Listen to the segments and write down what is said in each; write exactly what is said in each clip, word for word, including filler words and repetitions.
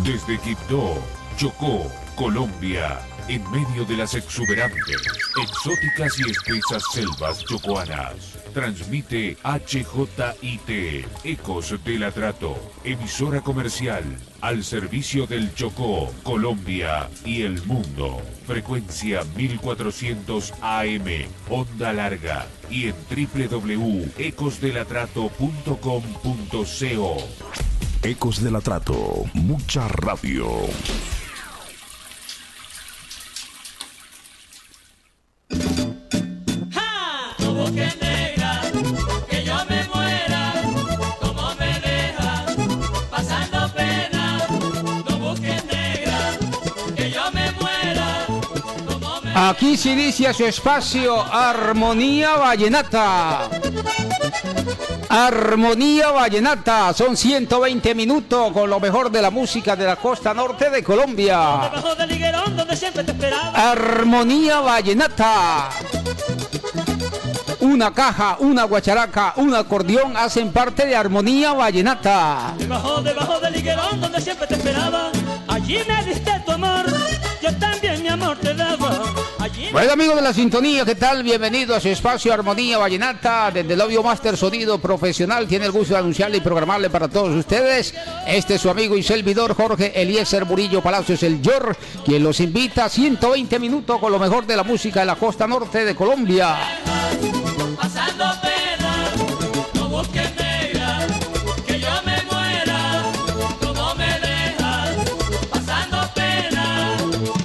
Desde Quibdó, Chocó, Colombia, en medio de las exuberantes, exóticas y espesas selvas chocoanas, transmite H J I T, Ecos del Atrato, emisora comercial, al servicio del Chocó, Colombia y el mundo. Frecuencia mil cuatrocientos A M, onda larga, y en w w w punto ecos del atrato punto com punto co. Ecos del Atrato, mucha radio. Aquí se inicia su espacio Armonía Vallenata. Armonía Vallenata, son ciento veinte minutos con lo mejor de la música de la costa norte de Colombia. Armonía Vallenata. Una caja, una guacharaca, un acordeón hacen parte de Armonía Vallenata. Debajo, debajo del higuerón donde siempre te esperaba, allí me diste tu amor, yo también mi amor te daba. Allí... Bueno, amigos de la sintonía, ¿qué tal? Bienvenidos a su espacio Armonía Vallenata. Desde el Audio Master Sonido Profesional tiene el gusto de anunciarle y programarle para todos ustedes. Este es su amigo y servidor Jorge Eliezer Murillo Palacios, el Yor, quien los invita a ciento veinte minutos con lo mejor de la música de la costa norte de Colombia. Pasando pena, no busques negra, que yo me muera, como me dejas, pasando pena.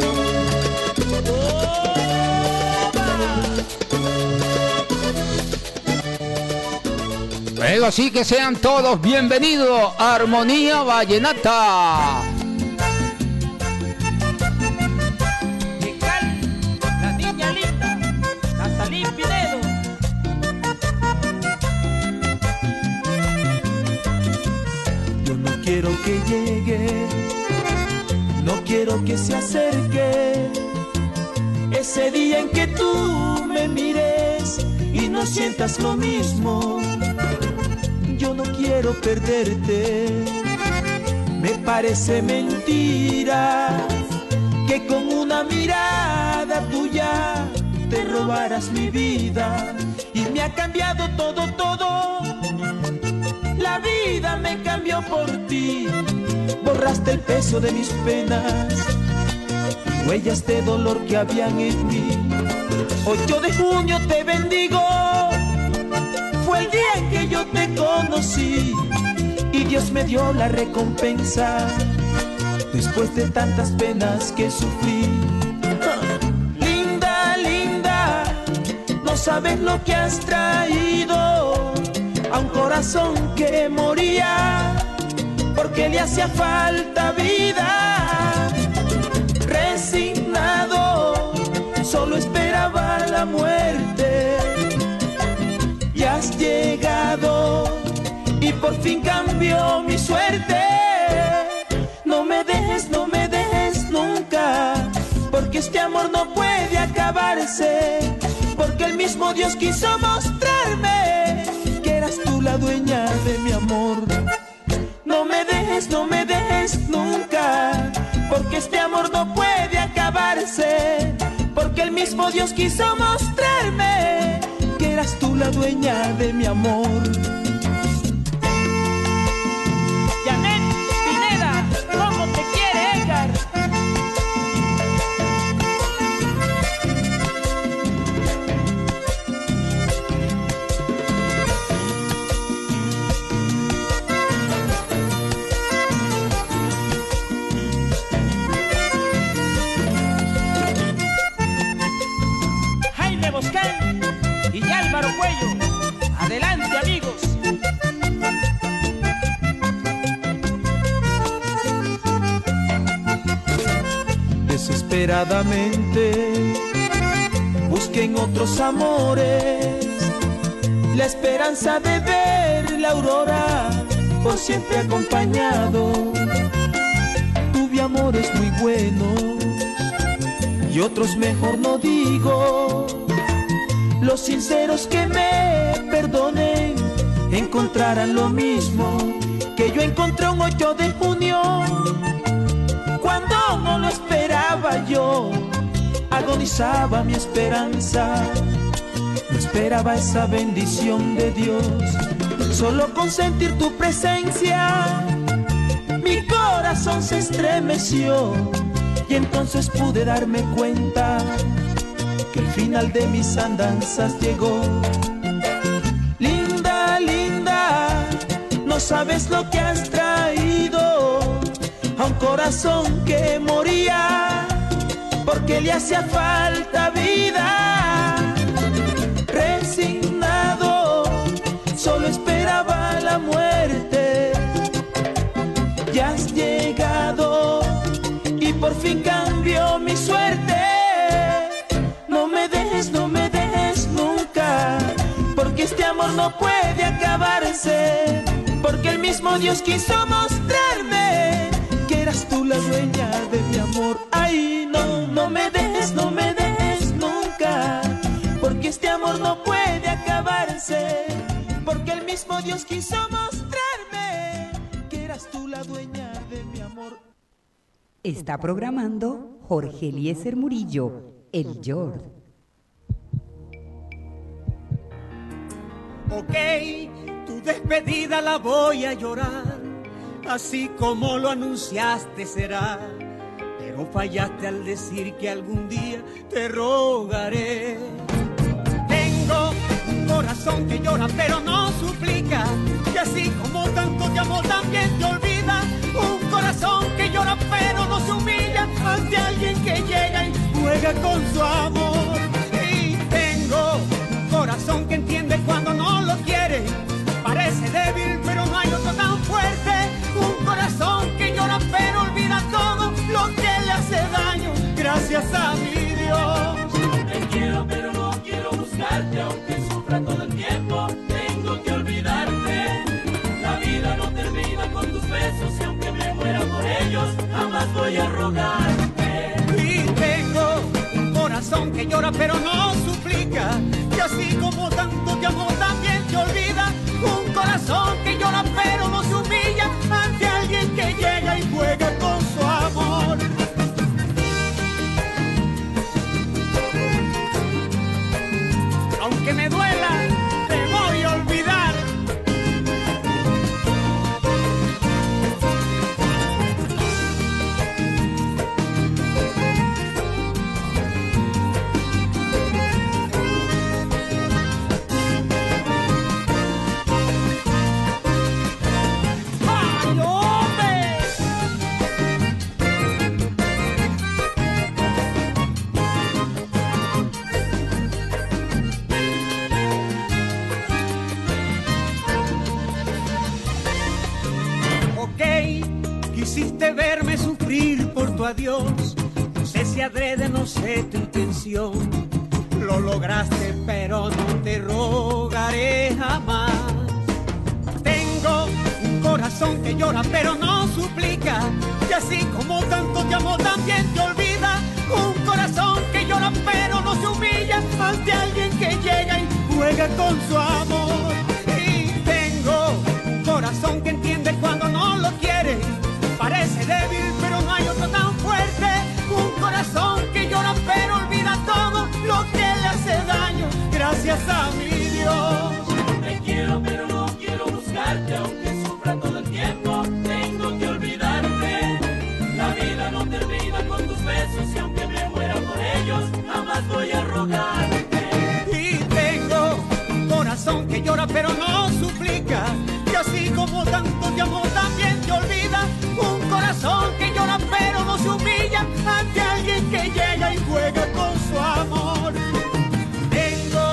Bueno, así que sean todos bienvenidos a Armonía Vallenata. La niña linda, Natalí Pinedo. No quiero que llegue, no quiero que se acerque ese día en que tú me mires y no sientas lo mismo. Yo no quiero perderte, me parece mentira que con una mirada tuya te robaras mi vida. Y me ha cambiado todo, todo. La vida me cambió por ti, borraste el peso de mis penas, huellas de dolor que habían en mí. ocho de junio te bendigo, fue el día en que yo te conocí y Dios me dio la recompensa después de tantas penas que sufrí. Linda, linda, no sabes lo que has traído a un corazón que moría porque le hacía falta vida. Resignado, solo esperaba la muerte. Y has llegado y por fin cambió mi suerte. No me dejes, no me dejes nunca, porque este amor no puede acabarse, porque el mismo Dios quiso mostrarme que eras tú la dueña de mi amor. No me dejes, no me dejes nunca, porque este amor no puede acabarse, porque el mismo Dios quiso mostrarme que eras tú la dueña de mi amor. Janet Pineda, ¿cómo te quiere Edgar? Jaime Boscal y Álvaro Cuello, adelante amigos. Desesperadamente busquen otros amores, la esperanza de ver la aurora por siempre acompañado. Tuve amores muy buenos y otros mejor no digo. Los sinceros que me perdonen encontrarán lo mismo que yo encontré un ocho de junio yo agonizaba mi esperanza. No esperaba esa bendición de Dios, solo con sentir tu presencia mi corazón se estremeció. Y entonces pude darme cuenta que el final de mis andanzas llegó. Linda, linda, no sabes lo que has traído a un corazón que moría porque le hacía falta vida. Resignado, solo esperaba la muerte. Ya has llegado y por fin cambió mi suerte. No me dejes, no me dejes nunca, porque este amor no puede acabarse. Porque el mismo Dios quiso mostrarme que eras tú la dueña de mi amor. Ay, no, no me dejes, no me dejes nunca, porque este amor no puede acabarse. Porque el mismo Dios quiso mostrarme que eras tú la dueña de mi amor. Está programando Jorge Eliezer Murillo, el Yord. Ok, tu despedida la voy a llorar, así como lo anunciaste será. Pero fallaste al decir que algún día te rogaré. Tengo un corazón que llora pero no suplica, y así como tanto te amo también te olvida. Un corazón que llora pero no se humilla ante alguien que llega y juega con su amor. Y tengo un corazón que entiende cuando no lo quiere, parece débil pero no hay otro tan fuerte. Un corazón que llora pero olvida todo lo que le hace daño, gracias a mi Dios. Te quiero pero no quiero buscarte, aunque sufra todo el tiempo tengo que olvidarte. La vida no termina con tus besos y aunque me muera por ellos jamás voy a rogarte. Y tengo un corazón que llora pero no suplica, y así como tanto te amo también te olvida. Un corazón que llora pero no se humilla ante alguien que llega y juega con su amor. Aunque me duela, te voy a olvidar. Quisiste verme sufrir por tu adiós, no sé si adrede, no sé tu intención. Lo lograste pero no te rogaré jamás. Tengo un corazón que llora pero no suplica, y así como tanto te amo también te olvida. Un corazón que llora pero no se humilla ante alguien que llega y juega con su amor. Y tengo un corazón que entiende cuando no lo quiere, parece débil pero no hay otro tan fuerte. Un corazón que llora pero olvida todo lo que le hace daño, gracias a mi Dios. Te quiero pero no quiero buscarte, aunque sufra todo el tiempo tengo que olvidarte. La vida no termina con tus besos y aunque me muera por ellos jamás voy a rogarte. Y tengo un corazón que llora pero no suplica, y así como tanto te amo también te olvida. Un corazón que llora pero no se humilla ante alguien que llega y juega con su amor. Tengo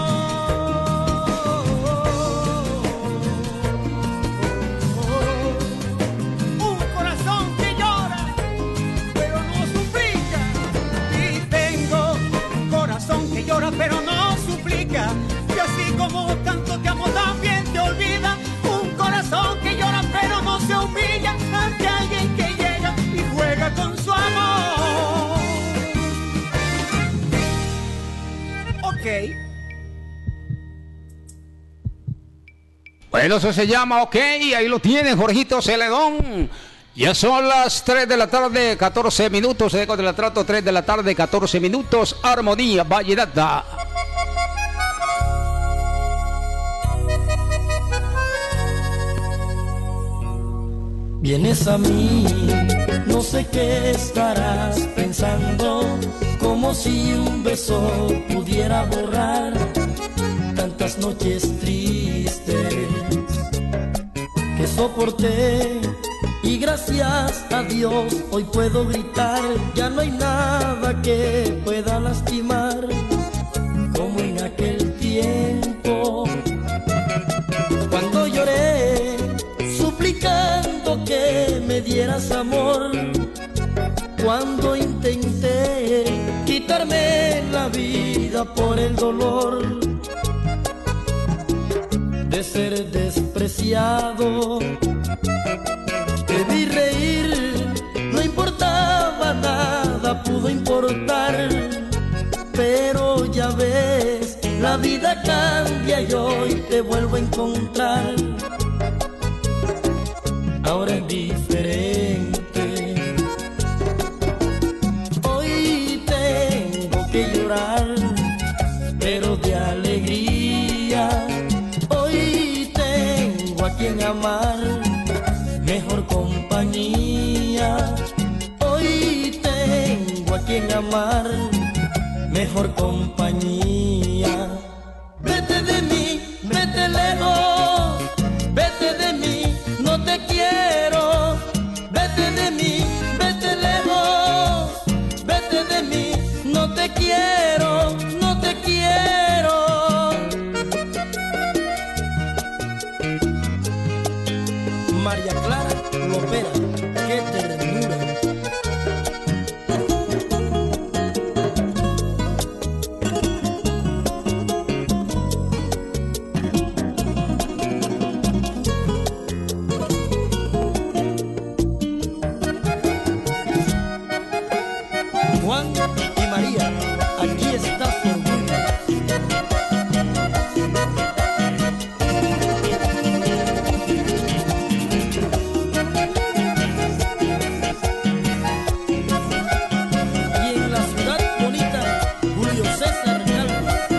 un corazón que llora pero no suplica. Y tengo un corazón que llora pero no suplica, y así como tanto te amo también te olvida. Un corazón que llora pero no se humilla ante alguien que llega y juega con su amor. Ok. Bueno, eso se llama OK, ahí lo tienen, Jorgito Celedón. Ya son las tres de la tarde, catorce minutos, Ecos del Atrato, tres de la tarde, catorce minutos, Armonía Vallenata. Vienes a mí, no sé qué estarás pensando, como si un beso pudiera borrar tantas noches tristes que soporté. Y gracias a Dios hoy puedo gritar, ya no hay nada que pueda lastimar como en aquel tiempo, cuando lloré suplicando que me dieras amor, cuando intenté quitarme la vida por el dolor de ser despreciado. Te vi reír, no importaba nada, pudo importar, pero ya ves, la vida cambia y hoy te vuelvo a encontrar. Ahora es diferente, hoy tengo que llorar, pero de alegría. Hoy tengo a quien amar, mejor compañía. Hoy tengo a quien amar, mejor compañía. Vete de mí, vete lejos, vete de mí, no te quiero. Vete de mí, vete lejos, vete de mí, no te quiero, no te quiero. María Clara Lopera, qué ternura. Juan y María, aquí está su orgullo. Y en la ciudad bonita, Julio César Calvo.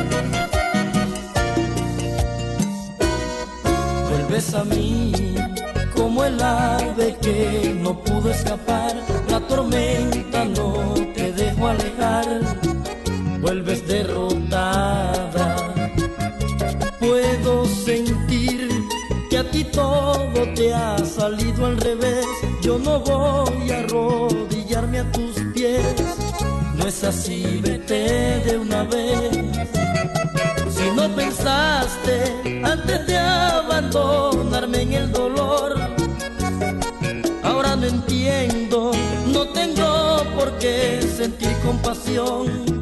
Vuelves a mí como el ave que no pudo escapar, la tormenta no te dejó alejar, vuelves derrotada. Puedo sentir que a ti todo te ha salido al revés, yo no voy a arrodillarme a tus pies, no es así, vete de una vez. Si no pensaste antes de abandonarme en el dolor, ahora no entiendo, no tengo por qué sentir compasión.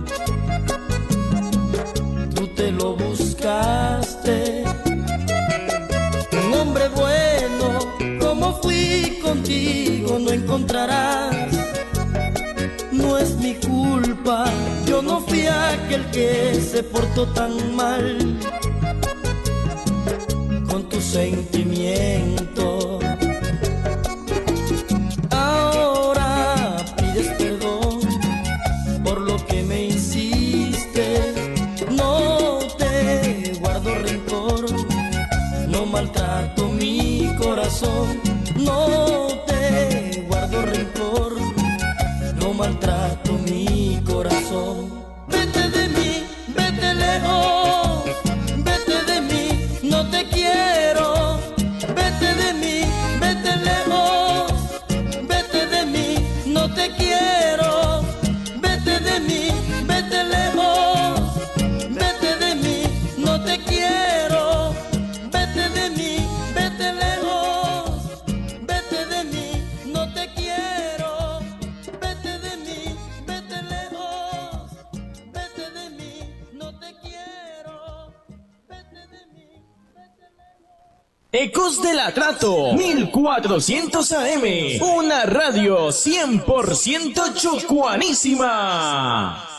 Tú te lo buscaste, un hombre bueno, como fui contigo no encontrarás. No es mi culpa, yo no fui aquel que se portó tan mal con tus sentimientos. Ahora pides perdón por lo que me hiciste, no te guardo rencor, no maltrato mi corazón, no te guardo rencor, no maltrato mi corazón. Vete de mí, vete lejos, vete de mí, no te quiero. Vete de mí, vete lejos, vete de mí, no te quiero. Vete de mí, vete lejos, vete de mí, no te quiero. Vete de mí, vete lejos, vete de mí, no te quiero. Vete de mí, vete lejos, vete de mí, no te quiero. Vete de mí, vete lejos. Ecos del Atrato, mil cuatrocientos A M, una radio cien por ciento chocuanísima.